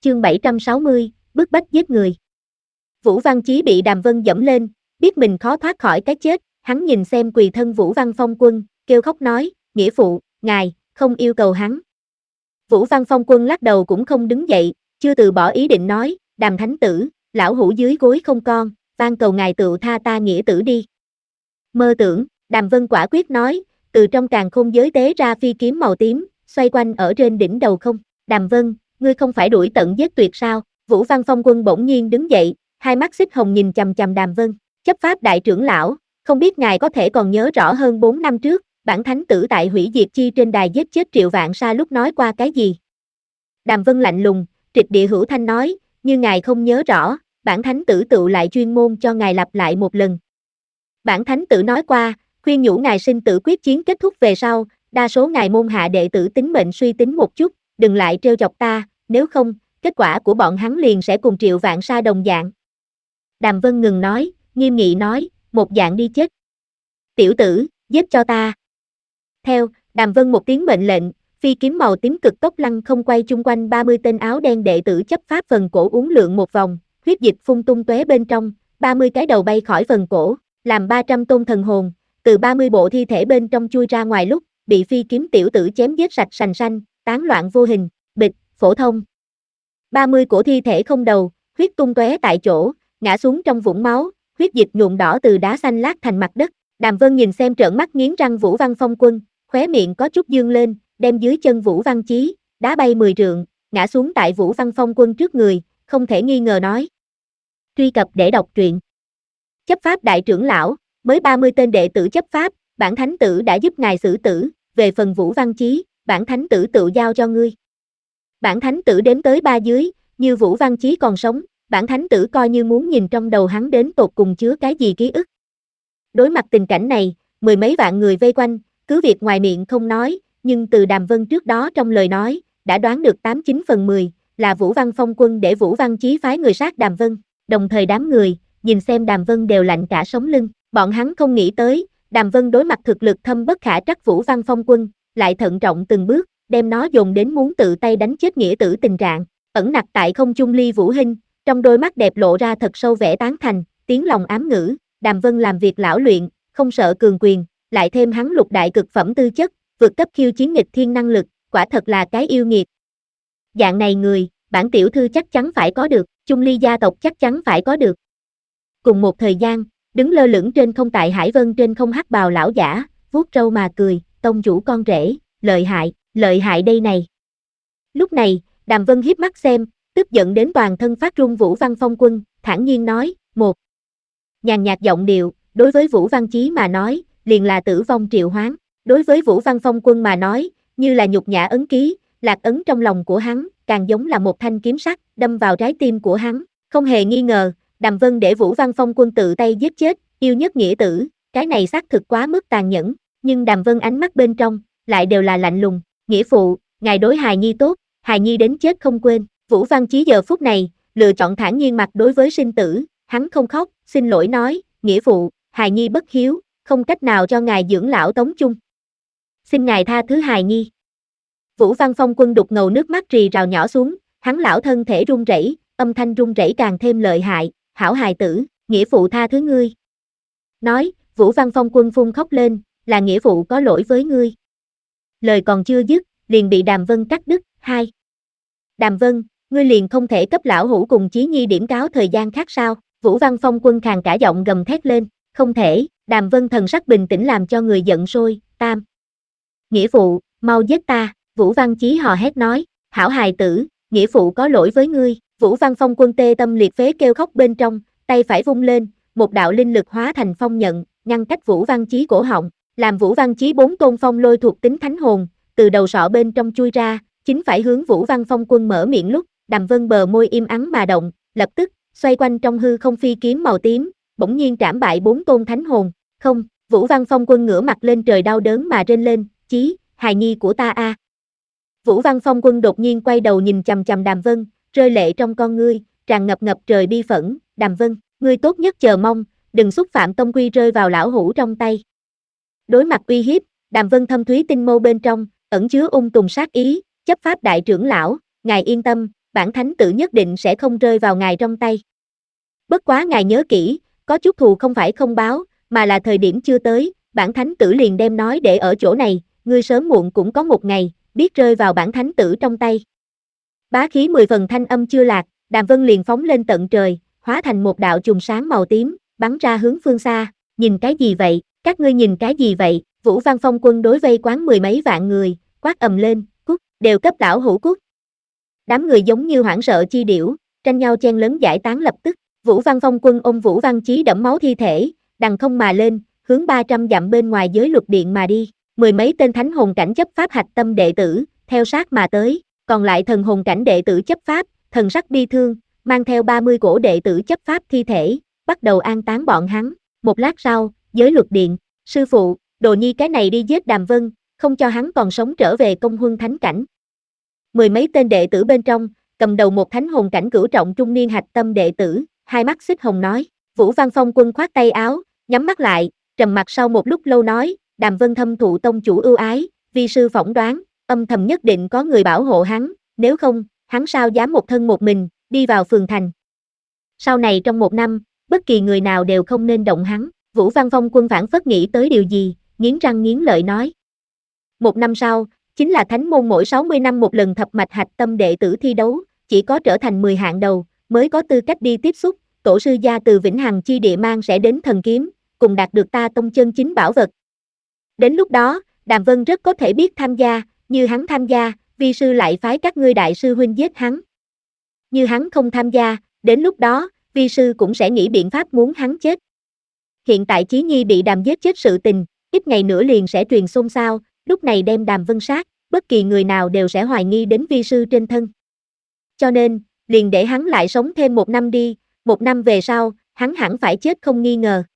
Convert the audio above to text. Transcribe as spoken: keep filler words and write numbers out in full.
chương bảy trăm sáu mươi, bức bách giết người. Vũ Văn Chí bị Đàm Vân dẫm lên, biết mình khó thoát khỏi cái chết, hắn nhìn xem quỳ thân Vũ Văn Phong Quân, kêu khóc nói, nghĩa phụ, ngài, không yêu cầu hắn. Vũ Văn Phong Quân lắc đầu cũng không đứng dậy, chưa từ bỏ ý định nói, Đàm thánh tử, lão hủ dưới gối không con, van cầu ngài tựu tha ta nghĩa tử đi. Mơ tưởng, Đàm Vân quả quyết nói, từ trong càn khôn giới tế ra phi kiếm màu tím, xoay quanh ở trên đỉnh đầu không. Đàm Vân, ngươi không phải đuổi tận giết tuyệt sao? Vũ Văn Phong Quân bỗng nhiên đứng dậy, hai mắt xích hồng nhìn chằm chằm Đàm Vân, chấp pháp đại trưởng lão, không biết ngài có thể còn nhớ rõ hơn bốn năm trước, bản thánh tử tại hủy diệt chi trên đài giết chết Triệu Vạn Sa lúc nói qua cái gì? Đàm Vân lạnh lùng, trịch địa hữu thanh nói, như ngài không nhớ rõ, bản thánh tử tựu lại chuyên môn cho ngài lặp lại một lần. Bản thánh tử nói qua, khuyên nhủ ngài sinh tử quyết chiến kết thúc về sau, đa số ngài môn hạ đệ tử tính mệnh suy tính một chút, đừng lại trêu chọc ta, nếu không, kết quả của bọn hắn liền sẽ cùng Triệu Vạn Sa đồng dạng. Đàm Vân ngừng nói, nghiêm nghị nói, một dạng đi chết. Tiểu tử, giết cho ta. Theo, Đàm Vân một tiếng mệnh lệnh, phi kiếm màu tím cực tốc lăng không quay chung quanh ba mươi tên áo đen đệ tử chấp pháp phần cổ uốn lượn một vòng, huyết dịch phun tung tóe bên trong, ba mươi cái đầu bay khỏi phần cổ, làm ba trăm tôn thần hồn, từ ba mươi bộ thi thể bên trong chui ra ngoài lúc, bị phi kiếm tiểu tử chém giết sạch sành sanh, tán loạn vô hình, bịch, phổ thông. ba mươi cổ thi thể không đầu, huyết tung tóe tại chỗ, ngã xuống trong vũng máu, huyết dịch nhuộm đỏ từ đá xanh lát thành mặt đất. Đàm Vân nhìn xem trợn mắt nghiến răng Vũ Văn Phong Quân, khóe miệng có chút dương lên, đem dưới chân Vũ Văn Chí, đá bay mười trượng, ngã xuống tại Vũ Văn Phong Quân trước người, không thể nghi ngờ nói. Truy cập để đọc truyện. Chấp pháp đại trưởng lão, mới ba mươi tên đệ tử chấp pháp, bản thánh tử đã giúp ngài xử tử, về phần Vũ Văn Chí, bản thánh tử tự giao cho ngươi. Bản thánh tử đếm tới ba dưới, như Vũ Văn Chí còn sống, bản thánh tử coi như muốn nhìn trong đầu hắn đến tột cùng chứa cái gì ký ức. Đối mặt tình cảnh này, mười mấy vạn người vây quanh, cứ việc ngoài miệng không nói, nhưng từ Đàm Vân trước đó trong lời nói, đã đoán được tám chín phần mười, là Vũ Văn Phong Quân để Vũ Văn Chí phái người sát Đàm Vân, đồng thời đám người, nhìn xem Đàm Vân đều lạnh cả sống lưng, bọn hắn không nghĩ tới, Đàm Vân đối mặt thực lực thâm bất khả trắc Vũ Văn Phong Quân, lại thận trọng từng bước, đem nó dồn đến muốn tự tay đánh chết nghĩa tử tình trạng, ẩn nặc tại không trung Ly Vũ Hinh, trong đôi mắt đẹp lộ ra thật sâu vẻ tán thành, tiếng lòng ám ngữ, Đàm Vân làm việc lão luyện, không sợ cường quyền, lại thêm hắn lục đại cực phẩm tư chất, vượt cấp khiêu chiến nghịch thiên năng lực, quả thật là cái yêu nghiệt. Dạng này người, bản tiểu thư chắc chắn phải có được, Chung Ly gia tộc chắc chắn phải có được. Cùng một thời gian, đứng lơ lửng trên không tại Hải Vân trên không hắc bào lão giả, vuốt râu mà cười, tông chủ con rể, lợi hại, lợi hại đây này. Lúc này, Đàm Vân hiếp mắt xem, tức giận đến toàn thân phát run Vũ Văn Phong Quân, thản nhiên nói, một. Nhàn nhạt giọng điệu, đối với Vũ Văn Chí mà nói, liền là tử vong triệu hoán, đối với Vũ Văn Phong Quân mà nói, như là nhục nhã ấn ký, lạc ấn trong lòng của hắn, càng giống là một thanh kiếm sắc, đâm vào trái tim của hắn, không hề nghi ngờ, Đàm Vân để Vũ Văn Phong Quân tự tay giết chết, yêu nhất nghĩa tử, cái này xác thực quá mức tàn nhẫn, nhưng Đàm Vân ánh mắt bên trong, lại đều là lạnh lùng, nghĩa phụ, ngài đối hài nhi tốt, hài nhi đến chết không quên. Vũ Văn Chí giờ phút này, lựa chọn thản nhiên mặt đối với sinh tử, hắn không khóc, xin lỗi nói, nghĩa phụ, hài nhi bất hiếu, không cách nào cho ngài dưỡng lão tống chung. Xin ngài tha thứ hài nhi. Vũ Văn Phong Quân đục ngầu nước mắt rì rào nhỏ xuống, hắn lão thân thể run rẩy, âm thanh run rẩy càng thêm lợi hại, hảo hài tử, nghĩa phụ tha thứ ngươi. Nói, Vũ Văn Phong Quân phun khóc lên, là nghĩa phụ có lỗi với ngươi. Lời còn chưa dứt, liền bị Đàm Vân cắt đứt, hai. Đàm Vân, ngươi liền không thể cấp lão hữu cùng Chí Nhi điểm cáo thời gian khác sao? Vũ Văn Phong Quân khàn cả giọng gầm thét lên, không thể, Đàm Vân thần sắc bình tĩnh làm cho người giận sôi, tam. Nghĩa phụ, mau giết ta, Vũ Văn Chí hò hét nói, hảo hài tử, nghĩa phụ có lỗi với ngươi, Vũ Văn Phong Quân tê tâm liệt phế kêu khóc bên trong, tay phải vung lên, một đạo linh lực hóa thành phong nhận, ngăn cách Vũ Văn Chí cổ họng, làm Vũ Văn Chí bốn tôn phong lôi thuộc tính thánh hồn, từ đầu sọ bên trong chui ra, chính phải hướng Vũ Văn Phong Quân mở miệng lúc, Đàm Vân bờ môi im ắng mà động, lập tức, xoay quanh trong hư không phi kiếm màu tím, bỗng nhiên trảm bại bốn tôn thánh hồn, không, Vũ Văn Phong Quân ngửa mặt lên trời đau đớn mà rên lên, Chí, hài nhi của ta a. Vũ Văn Phong Quân đột nhiên quay đầu nhìn chằm chằm Đàm Vân, rơi lệ trong con ngươi, tràn ngập ngập trời bi phẫn, Đàm Vân, ngươi tốt nhất chờ mong, đừng xúc phạm tông quy rơi vào lão hữu trong tay. Đối mặt uy hiếp, Đàm Vân thâm thúy tinh mâu bên trong, ẩn chứa ung tùng sát ý, chấp pháp đại trưởng lão, ngài yên tâm, bản thánh tử nhất định sẽ không rơi vào ngài trong tay. Bất quá ngài nhớ kỹ, có chút thù không phải không báo, mà là thời điểm chưa tới, bản thánh tử liền đem nói để ở chỗ này, ngươi sớm muộn cũng có một ngày, biết rơi vào bản thánh tử trong tay. Bá khí mười phần thanh âm chưa lạc, Đàm Vân liền phóng lên tận trời, hóa thành một đạo chùm sáng màu tím, bắn ra hướng phương xa, nhìn cái gì vậy, các ngươi nhìn cái gì vậy, Vũ Văn Phong quân đối vây quán mười mấy vạn người, quát ầm lên, cút, đều cấp lão hữu cút. Đám người giống như hoảng sợ chi điểu, tranh nhau chen lấn giải tán lập tức, Vũ Văn Phong quân ôm Vũ Văn Chí đẫm máu thi thể, đằng không mà lên, hướng ba trăm dặm bên ngoài giới luật điện mà đi, mười mấy tên thánh hồn cảnh chấp pháp hạch tâm đệ tử, theo sát mà tới, còn lại thần hồn cảnh đệ tử chấp pháp, thần sắc bi thương, mang theo ba mươi cổ đệ tử chấp pháp thi thể, bắt đầu an táng bọn hắn, một lát sau, giới luật điện, sư phụ, đồ nhi cái này đi giết Đàm Vân, không cho hắn còn sống trở về công huân thánh cảnh. Mười mấy tên đệ tử bên trong, cầm đầu một thánh hồn cảnh cửu trọng trung niên hạch tâm đệ tử, hai mắt xích hồng nói, Vũ Văn Phong quân khoát tay áo, nhắm mắt lại, trầm mặc sau một lúc lâu nói, Đàm Vân thâm thụ tông chủ ưu ái, vi sư phỏng đoán, âm thầm nhất định có người bảo hộ hắn, nếu không, hắn sao dám một thân một mình, đi vào phường thành. Sau này trong một năm, bất kỳ người nào đều không nên động hắn, Vũ Văn Phong quân phản phất nghĩ tới điều gì, nghiến răng nghiến lợi nói. Một năm sau, chính là thánh môn mỗi sáu mươi năm một lần thập mạch hạch tâm đệ tử thi đấu, chỉ có trở thành mười hạng đầu, mới có tư cách đi tiếp xúc, tổ sư gia từ Vĩnh Hằng chi địa mang sẽ đến thần kiếm, cùng đạt được ta tông chân chính bảo vật. Đến lúc đó, Đàm Vân rất có thể biết tham gia, như hắn tham gia, vi sư lại phái các ngươi đại sư huynh giết hắn. Như hắn không tham gia, đến lúc đó, vi sư cũng sẽ nghĩ biện pháp muốn hắn chết. Hiện tại Chí Nhi bị Đàm giết chết sự tình, ít ngày nữa liền sẽ truyền xôn xao, lúc này đem Đàm Vân sát, bất kỳ người nào đều sẽ hoài nghi đến vi sư trên thân. Cho nên, liền để hắn lại sống thêm một năm đi, một năm về sau, hắn hẳn phải chết không nghi ngờ.